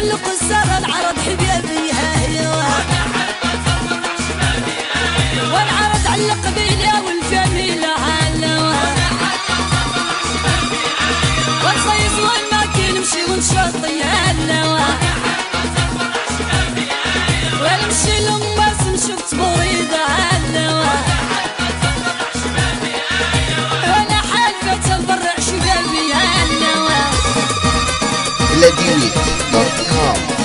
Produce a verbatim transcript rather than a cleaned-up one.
علق السر العرض حبيبي هايوا والعرض علق بينا والفاميلة هالوا والصيف والماكي نمشي ونشطي هالوا ونمشي لماس نشوف تبريدة هالوا وانا حالفة تبرع شبابي هالوا بلاديني دوت كوم.